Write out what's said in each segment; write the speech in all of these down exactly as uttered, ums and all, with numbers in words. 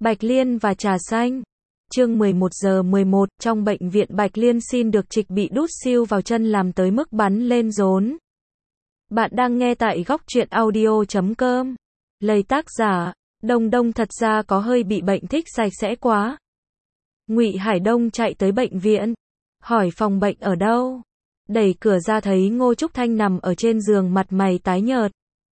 Bạch Liên và trà xanh. Chương mười một giờ mười một, trong bệnh viện Bạch Liên xin được trịch bị đút siêu vào chân làm tới mức bắn lên rốn. Bạn đang nghe tại góc truyện audio chấm com. Lời tác giả, Đông Đông thật ra có hơi bị bệnh thích sạch sẽ quá. Ngụy Hải Đông chạy tới bệnh viện, hỏi phòng bệnh ở đâu. Đẩy cửa ra thấy Ngô Trúc Thanh nằm ở trên giường mặt mày tái nhợt.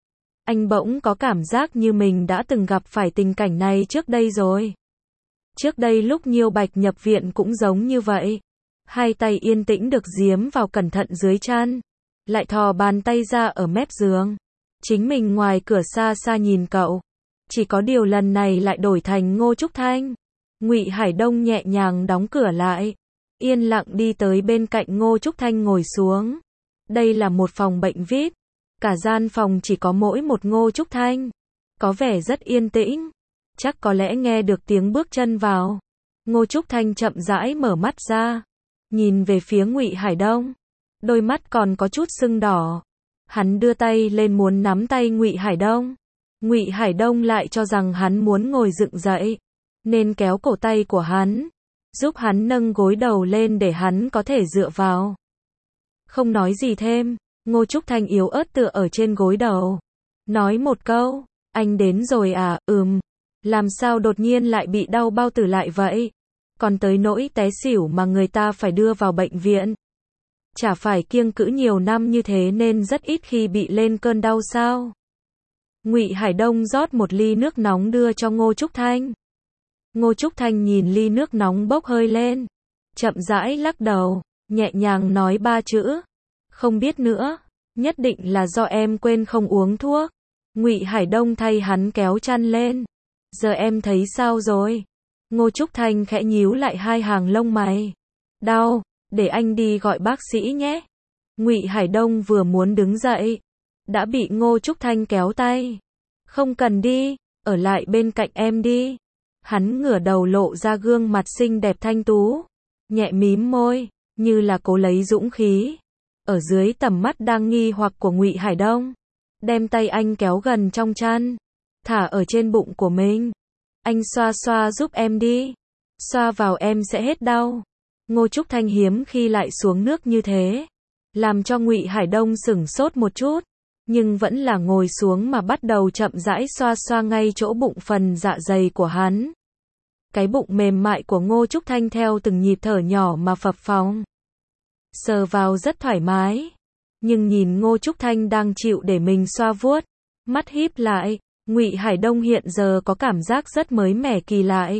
Anh bỗng có cảm giác như mình đã từng gặp phải tình cảnh này trước đây rồi. Trước đây lúc Nhiêu Bạch nhập viện cũng giống như vậy. Hai tay yên tĩnh được giếm vào cẩn thận dưới chăn, lại thò bàn tay ra ở mép giường. Chính mình ngoài cửa xa xa nhìn cậu. Chỉ có điều lần này lại đổi thành Ngô Trúc Thanh. Ngụy Hải Đông nhẹ nhàng đóng cửa lại, yên lặng đi tới bên cạnh Ngô Trúc Thanh ngồi xuống. Đây là một phòng bệnh vi ai pi. Cả gian phòng chỉ có mỗi một Ngô Trúc Thanh. Có vẻ rất yên tĩnh. Chắc có lẽ nghe được tiếng bước chân vào. Ngô Trúc Thanh chậm rãi mở mắt ra, nhìn về phía Ngụy Hải Đông. Đôi mắt còn có chút sưng đỏ. Hắn đưa tay lên muốn nắm tay Ngụy Hải Đông. Ngụy Hải Đông lại cho rằng hắn muốn ngồi dựng dậy, nên kéo cổ tay của hắn, giúp hắn nâng gối đầu lên để hắn có thể dựa vào. Không nói gì thêm, Ngô Trúc Thanh yếu ớt tựa ở trên gối đầu. Nói một câu, anh đến rồi à, ừm. Làm sao đột nhiên lại bị đau bao tử lại vậy? Còn tới nỗi té xỉu mà người ta phải đưa vào bệnh viện. Chả phải kiêng cữ nhiều năm như thế nên rất ít khi bị lên cơn đau sao? Ngụy Hải Đông rót một ly nước nóng đưa cho Ngô Trúc Thanh. Ngô Trúc Thanh nhìn ly nước nóng bốc hơi lên, chậm rãi lắc đầu, nhẹ nhàng nói ba chữ. Không biết nữa, nhất định là do em quên không uống thuốc. Ngụy Hải Đông thay hắn kéo chăn lên. Giờ em thấy sao rồi? Ngô Trúc Thanh khẽ nhíu lại hai hàng lông mày. Đau, để anh đi gọi bác sĩ nhé. Ngụy Hải Đông vừa muốn đứng dậy, đã bị Ngô Trúc Thanh kéo tay. Không cần đi, ở lại bên cạnh em đi. Hắn ngửa đầu lộ ra gương mặt xinh đẹp thanh tú, nhẹ mím môi, như là cố lấy dũng khí. Ở dưới tầm mắt đang nghi hoặc của Ngụy Hải Đông, đem tay anh kéo gần trong chăn, thả ở trên bụng của mình. Anh xoa xoa giúp em đi. Xoa vào em sẽ hết đau. Ngô Trúc Thanh hiếm khi lại xuống nước như thế, làm cho Ngụy Hải Đông sửng sốt một chút, nhưng vẫn là ngồi xuống mà bắt đầu chậm rãi xoa xoa ngay chỗ bụng phần dạ dày của hắn. Cái bụng mềm mại của Ngô Trúc Thanh theo từng nhịp thở nhỏ mà phập phồng. Sờ vào rất thoải mái, nhưng nhìn Ngô Trúc Thanh đang chịu để mình xoa vuốt, mắt híp lại, Ngụy Hải Đông hiện giờ có cảm giác rất mới mẻ kỳ lạ.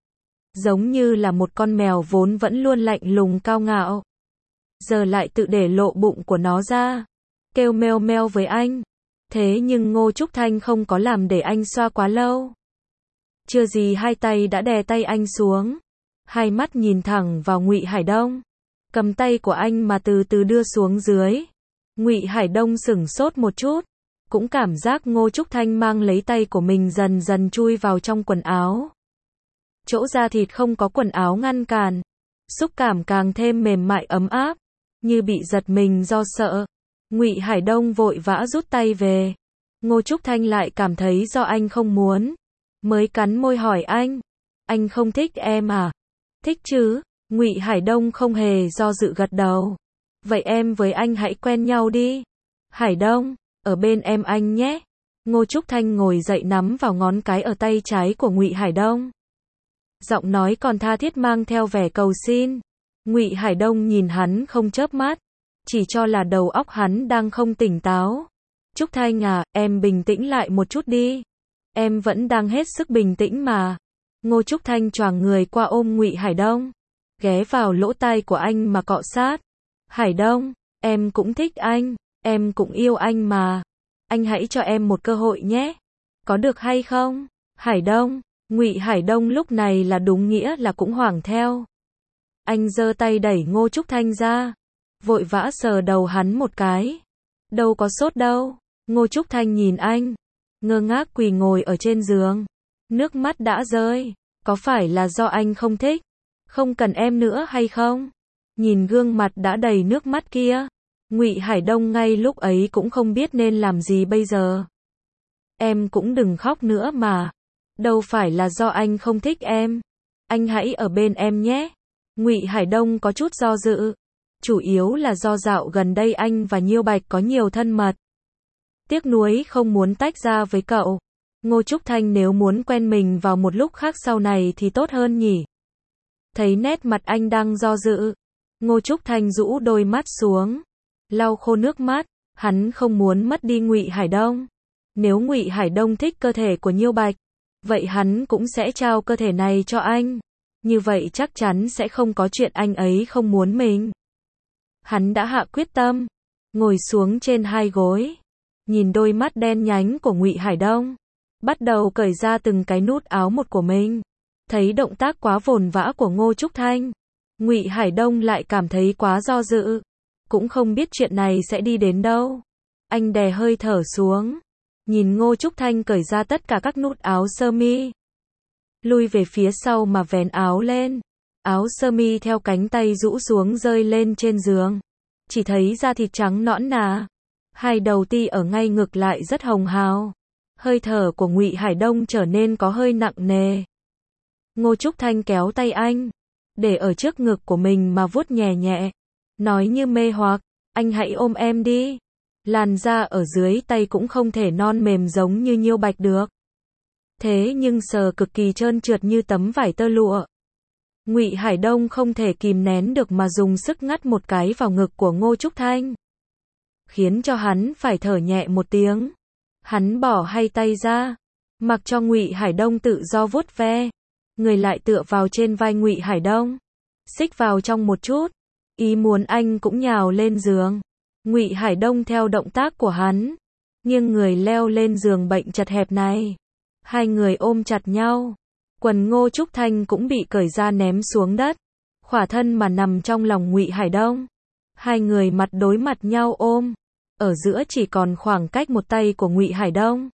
Giống như là một con mèo vốn vẫn luôn lạnh lùng cao ngạo, giờ lại tự để lộ bụng của nó ra, kêu meo meo với anh. Thế nhưng Ngô Trúc Thanh không có làm để anh xoa quá lâu. Chưa gì hai tay đã đè tay anh xuống, hai mắt nhìn thẳng vào Ngụy Hải Đông, cầm tay của anh mà từ từ đưa xuống dưới. Ngụy Hải Đông sửng sốt một chút, cũng cảm giác Ngô Trúc Thanh mang lấy tay của mình dần dần chui vào trong quần áo. Chỗ da thịt không có quần áo ngăn cản, xúc cảm càng thêm mềm mại ấm áp, như bị giật mình do sợ. Ngụy Hải Đông vội vã rút tay về. Ngô Trúc Thanh lại cảm thấy do anh không muốn, mới cắn môi hỏi anh, anh không thích em à? Thích chứ. Ngụy Hải Đông không hề do dự gật đầu. Vậy em với anh hãy quen nhau đi. Hải Đông, ở bên em anh nhé. Ngô Trúc Thanh ngồi dậy nắm vào ngón cái ở tay trái của Ngụy Hải Đông. Giọng nói còn tha thiết mang theo vẻ cầu xin. Ngụy Hải Đông nhìn hắn không chớp mắt, chỉ cho là đầu óc hắn đang không tỉnh táo. Trúc Thanh à, em bình tĩnh lại một chút đi. Em vẫn đang hết sức bình tĩnh mà. Ngô Trúc Thanh choàng người qua ôm Ngụy Hải Đông, ghé vào lỗ tai của anh mà cọ sát. Hải Đông, em cũng thích anh, em cũng yêu anh mà. Anh hãy cho em một cơ hội nhé. Có được hay không? Hải Đông. Ngụy Hải Đông lúc này là đúng nghĩa là cũng hoảng theo. Anh giơ tay đẩy Ngô Trúc Thanh ra, vội vã sờ đầu hắn một cái. Đâu có sốt đâu. Ngô Trúc Thanh nhìn anh, ngơ ngác quỳ ngồi ở trên giường, nước mắt đã rơi. Có phải là do anh không thích, không cần em nữa hay không? Nhìn gương mặt đã đầy nước mắt kia, Ngụy Hải Đông ngay lúc ấy cũng không biết nên làm gì bây giờ. Em cũng đừng khóc nữa mà. Đâu phải là do anh không thích em. Anh hãy ở bên em nhé. Ngụy Hải Đông có chút do dự. Chủ yếu là do dạo gần đây anh và Nhiêu Bạch có nhiều thân mật. Tiếc nuối không muốn tách ra với cậu. Ngô Trúc Thanh nếu muốn quen mình vào một lúc khác sau này thì tốt hơn nhỉ. Thấy nét mặt anh đang do dự. Ngô Trúc Thanh rũ đôi mắt xuống. Lau khô nước mắt. Hắn không muốn mất đi Ngụy Hải Đông. Nếu Ngụy Hải Đông thích cơ thể của Nhiêu Bạch, vậy hắn cũng sẽ trao cơ thể này cho anh. Như vậy chắc chắn sẽ không có chuyện anh ấy không muốn mình. Hắn đã hạ quyết tâm. Ngồi xuống trên hai gối. Nhìn đôi mắt đen nhánh của Ngụy Hải Đông. Bắt đầu cởi ra từng cái nút áo một của mình. Thấy động tác quá vồn vã của Ngô Trúc Thanh. Ngụy Hải Đông lại cảm thấy quá do dự. Cũng không biết chuyện này sẽ đi đến đâu. Anh đè hơi thở xuống. Nhìn Ngô Trúc Thanh cởi ra tất cả các nút áo sơ mi. Lui về phía sau mà vén áo lên. Áo sơ mi theo cánh tay rũ xuống rơi lên trên giường. Chỉ thấy da thịt trắng nõn nà. Hai đầu ti ở ngay ngực lại rất hồng hào. Hơi thở của Ngụy Hải Đông trở nên có hơi nặng nề. Ngô Trúc Thanh kéo tay anh. Để ở trước ngực của mình mà vuốt nhẹ nhẹ. Nói như mê hoặc. Anh hãy ôm em đi. Làn da ở dưới tay cũng không thể non mềm giống như Nhiêu Bạch được. Thế nhưng sờ cực kỳ trơn trượt như tấm vải tơ lụa. Ngụy Hải Đông không thể kìm nén được mà dùng sức ngắt một cái vào ngực của Ngô Trúc Thanh. Khiến cho hắn phải thở nhẹ một tiếng. Hắn bỏ hai tay ra. Mặc cho Ngụy Hải Đông tự do vuốt ve. Người lại tựa vào trên vai Ngụy Hải Đông. Xích vào trong một chút. Ý muốn anh cũng nhào lên giường. Ngụy Hải Đông theo động tác của hắn. Nghiêng người leo lên giường bệnh chật hẹp này. Hai người ôm chặt nhau. Quần Ngô Trúc Thanh cũng bị cởi ra ném xuống đất. Khỏa thân mà nằm trong lòng Ngụy Hải Đông. Hai người mặt đối mặt nhau ôm. Ở giữa chỉ còn khoảng cách một tay của Ngụy Hải Đông.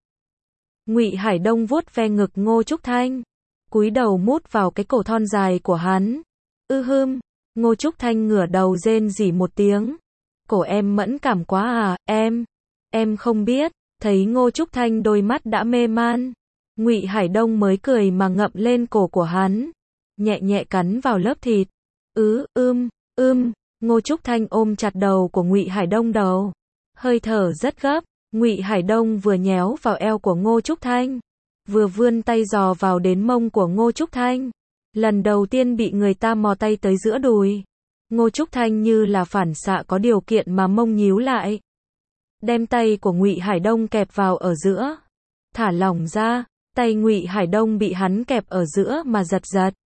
Ngụy Hải Đông vuốt ve ngực Ngô Trúc Thanh. Cúi đầu mút vào cái cổ thon dài của hắn. Ư hưm. Ngô Trúc Thanh ngửa đầu rên rỉ một tiếng. Cổ em mẫn cảm quá à, em. Em không biết. Thấy Ngô Trúc Thanh đôi mắt đã mê man. Ngụy Hải Đông mới cười mà ngậm lên cổ của hắn. Nhẹ nhẹ cắn vào lớp thịt. Ứ, ưm, ưm. Ngô Trúc Thanh ôm chặt đầu của Ngụy Hải Đông đầu. Hơi thở rất gấp. Ngụy Hải Đông vừa nhéo vào eo của Ngô Trúc Thanh. Vừa vươn tay dò vào đến mông của Ngô Trúc Thanh. Lần đầu tiên bị người ta mò tay tới giữa đùi. Ngô Trúc Thanh như là phản xạ có điều kiện mà mông nhíu lại. Đem tay của Ngụy Hải Đông kẹp vào ở giữa. Thả lỏng ra. Tay Ngụy Hải Đông bị hắn kẹp ở giữa mà giật giật.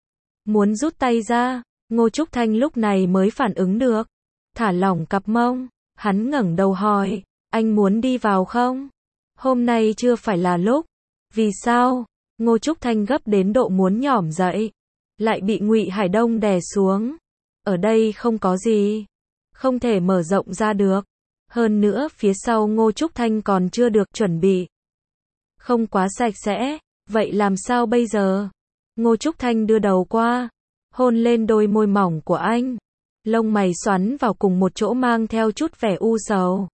Muốn rút tay ra. Ngô Trúc Thanh lúc này mới phản ứng được. Thả lỏng cặp mông. Hắn ngẩng đầu hỏi. Anh muốn đi vào không? Hôm nay chưa phải là lúc. Vì sao? Ngô Trúc Thanh gấp đến độ muốn nhỏm dậy. Lại bị Ngụy Hải Đông đè xuống. Ở đây không có gì. Không thể mở rộng ra được. Hơn nữa phía sau Ngô Trúc Thanh còn chưa được chuẩn bị. Không quá sạch sẽ. Vậy làm sao bây giờ? Ngô Trúc Thanh đưa đầu qua. Hôn lên đôi môi mỏng của anh. Lông mày xoắn vào cùng một chỗ mang theo chút vẻ u sầu.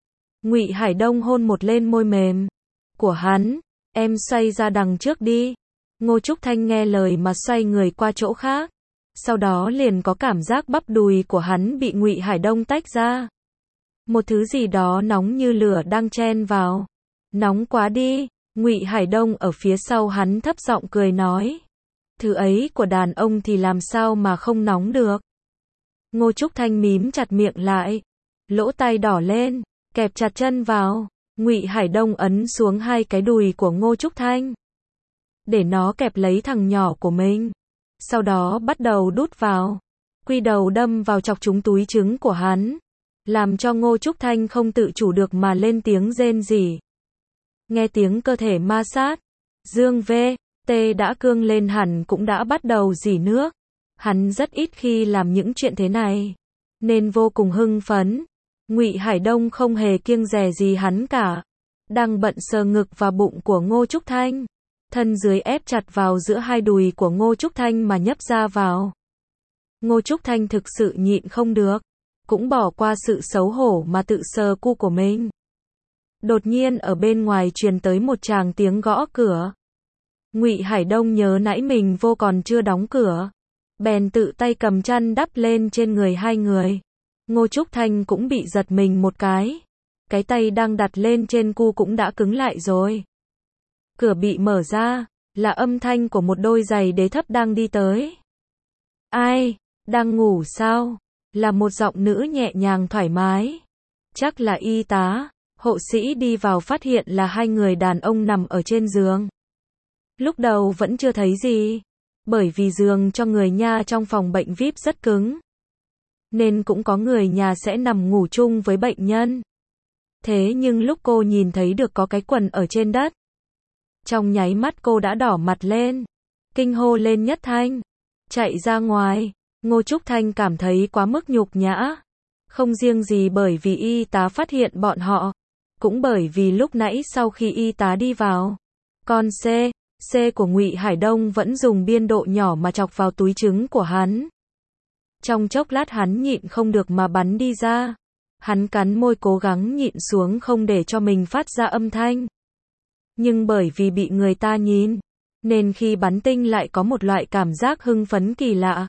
Ngụy Hải Đông hôn một lên môi mềm của hắn. Em xoay ra đằng trước đi. Ngô Trúc Thanh nghe lời mà xoay người qua chỗ khác. Sau đó liền có cảm giác bắp đùi của hắn bị Ngụy Hải Đông tách ra. Một thứ gì đó nóng như lửa đang chen vào. Nóng quá đi. Ngụy Hải Đông ở phía sau hắn thấp giọng cười nói. Thứ ấy của đàn ông thì làm sao mà không nóng được. Ngô Trúc Thanh mím chặt miệng lại. Lỗ tai đỏ lên. Kẹp chặt chân vào. Ngụy Hải Đông ấn xuống hai cái đùi của Ngô Trúc Thanh. Để nó kẹp lấy thằng nhỏ của mình. Sau đó bắt đầu đút vào. Quy đầu đâm vào chọc trúng túi trứng của hắn. Làm cho Ngô Trúc Thanh không tự chủ được mà lên tiếng rên rỉ. Nghe tiếng cơ thể ma sát. Dương V. T đã cương lên hẳn cũng đã bắt đầu rỉ nước. Hắn rất ít khi làm những chuyện thế này. Nên vô cùng hưng phấn. Ngụy Hải Đông không hề kiêng dè gì hắn cả. Đang bận sờ ngực và bụng của Ngô Trúc Thanh. Thân dưới ép chặt vào giữa hai đùi của Ngô Trúc Thanh mà nhấp ra vào. Ngô Trúc Thanh thực sự nhịn không được. Cũng bỏ qua sự xấu hổ mà tự sờ cu của mình. Đột nhiên ở bên ngoài truyền tới một tràng tiếng gõ cửa. Ngụy Hải Đông nhớ nãy mình vô còn chưa đóng cửa, bèn tự tay cầm chăn đắp lên trên người hai người. Ngô Trúc Thanh cũng bị giật mình một cái. Cái tay đang đặt lên trên cu cũng đã cứng lại rồi. Cửa bị mở ra, là âm thanh của một đôi giày đế thấp đang đi tới. Ai, đang ngủ sao? Là một giọng nữ nhẹ nhàng thoải mái. Chắc là y tá. Hộ sĩ đi vào phát hiện là hai người đàn ông nằm ở trên giường. Lúc đầu vẫn chưa thấy gì, bởi vì giường cho người nhà trong phòng bệnh vi ai pi rất cứng, nên cũng có người nhà sẽ nằm ngủ chung với bệnh nhân. Thế nhưng lúc cô nhìn thấy được có cái quần ở trên đất, trong nháy mắt cô đã đỏ mặt lên, kinh hô lên nhất thanh, chạy ra ngoài. Ngô Trúc Thanh cảm thấy quá mức nhục nhã, không riêng gì bởi vì y tá phát hiện bọn họ, cũng bởi vì lúc nãy sau khi y tá đi vào, con C, C của Ngụy Hải Đông vẫn dùng biên độ nhỏ mà chọc vào túi trứng của hắn. Trong chốc lát hắn nhịn không được mà bắn đi ra. Hắn cắn môi cố gắng nhịn xuống không để cho mình phát ra âm thanh. Nhưng bởi vì bị người ta nhìn, nên khi bắn tinh lại có một loại cảm giác hưng phấn kỳ lạ.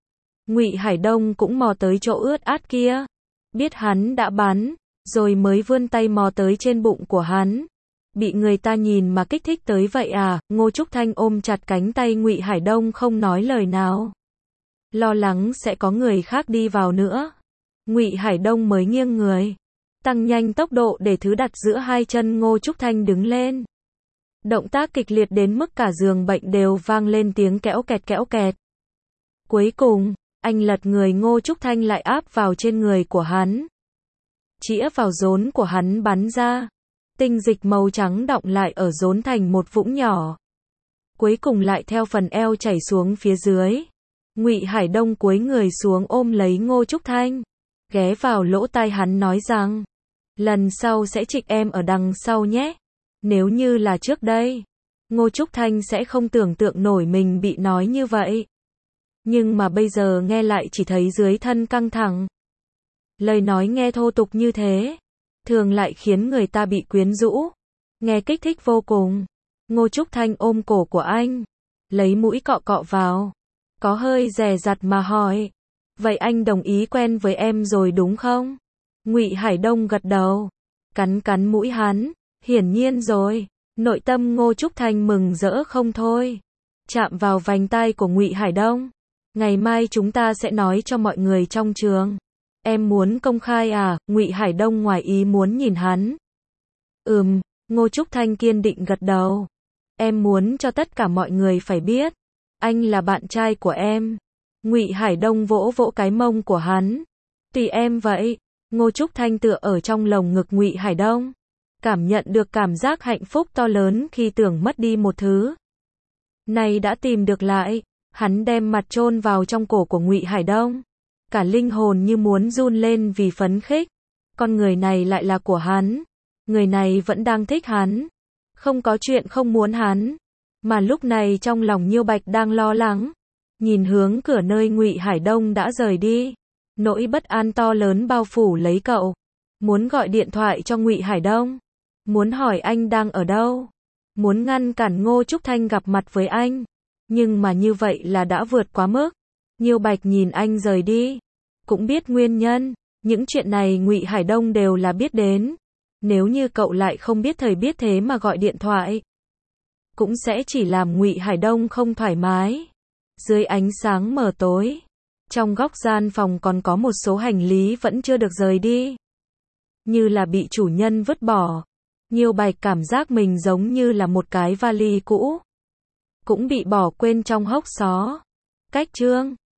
Ngụy Hải Đông cũng mò tới chỗ ướt át kia, biết hắn đã bắn, rồi mới vươn tay mò tới trên bụng của hắn. Bị người ta nhìn mà kích thích tới vậy à? Ngô Trúc Thanh ôm chặt cánh tay Ngụy Hải Đông không nói lời nào. Lo lắng sẽ có người khác đi vào nữa. Ngụy Hải Đông mới nghiêng người, tăng nhanh tốc độ để thứ đặt giữa hai chân Ngô Trúc Thanh đứng lên. Động tác kịch liệt đến mức cả giường bệnh đều vang lên tiếng kẽo kẹt kẽo kẹt. Cuối cùng, anh lật người Ngô Trúc Thanh lại áp vào trên người của hắn. Chĩa vào rốn của hắn bắn ra. Tinh dịch màu trắng đọng lại ở rốn thành một vũng nhỏ. Cuối cùng lại theo phần eo chảy xuống phía dưới. Ngụy Hải Đông cúi người xuống ôm lấy Ngô Trúc Thanh, ghé vào lỗ tai hắn nói rằng, lần sau sẽ trịch em ở đằng sau nhé. Nếu như là trước đây, Ngô Trúc Thanh sẽ không tưởng tượng nổi mình bị nói như vậy. Nhưng mà bây giờ nghe lại chỉ thấy dưới thân căng thẳng. Lời nói nghe thô tục như thế, thường lại khiến người ta bị quyến rũ, nghe kích thích vô cùng. Ngô Trúc Thanh ôm cổ của anh, lấy mũi cọ cọ vào, có hơi dè dặt mà hỏi, vậy anh đồng ý quen với em rồi đúng không? Ngụy Hải Đông gật đầu, cắn cắn mũi hắn, hiển nhiên rồi. Nội tâm Ngô Trúc Thanh mừng rỡ không thôi, chạm vào vành tai của Ngụy Hải Đông. Ngày mai chúng ta sẽ nói cho mọi người trong trường. Em muốn công khai à? Ngụy Hải Đông ngoài ý muốn nhìn hắn. Ừm, Ngô Trúc Thanh kiên định gật đầu. Em muốn cho tất cả mọi người phải biết, anh là bạn trai của em. Ngụy Hải Đông vỗ vỗ cái mông của hắn. Tùy em vậy. Ngô Trúc Thanh tựa ở trong lồng ngực Ngụy Hải Đông, cảm nhận được cảm giác hạnh phúc to lớn khi tưởng mất đi một thứ. Này đã tìm được lại. Hắn đem mặt chôn vào trong cổ của Ngụy Hải Đông, cả linh hồn như muốn run lên vì phấn khích. Con người này lại là của hắn, người này vẫn đang thích hắn, không có chuyện không muốn hắn. Mà lúc này trong lòng Nhiêu Bạch đang lo lắng, nhìn hướng cửa nơi Ngụy Hải Đông đã rời đi, nỗi bất an to lớn bao phủ lấy cậu. Muốn gọi điện thoại cho Ngụy Hải Đông, muốn hỏi anh đang ở đâu, muốn ngăn cản Ngô Trúc Thanh gặp mặt với anh. Nhưng mà như vậy là đã vượt quá mức. Nhiêu Bạch nhìn anh rời đi, cũng biết nguyên nhân. Những chuyện này Ngụy Hải Đông đều là biết đến. Nếu như cậu lại không biết thời biết thế mà gọi điện thoại, cũng sẽ chỉ làm Ngụy Hải Đông không thoải mái. Dưới ánh sáng mờ tối, trong góc gian phòng còn có một số hành lý vẫn chưa được rời đi, như là bị chủ nhân vứt bỏ. Nhiêu Bạch cảm giác mình giống như là một cái vali cũ, cũng bị bỏ quên trong hốc xó. Cách chương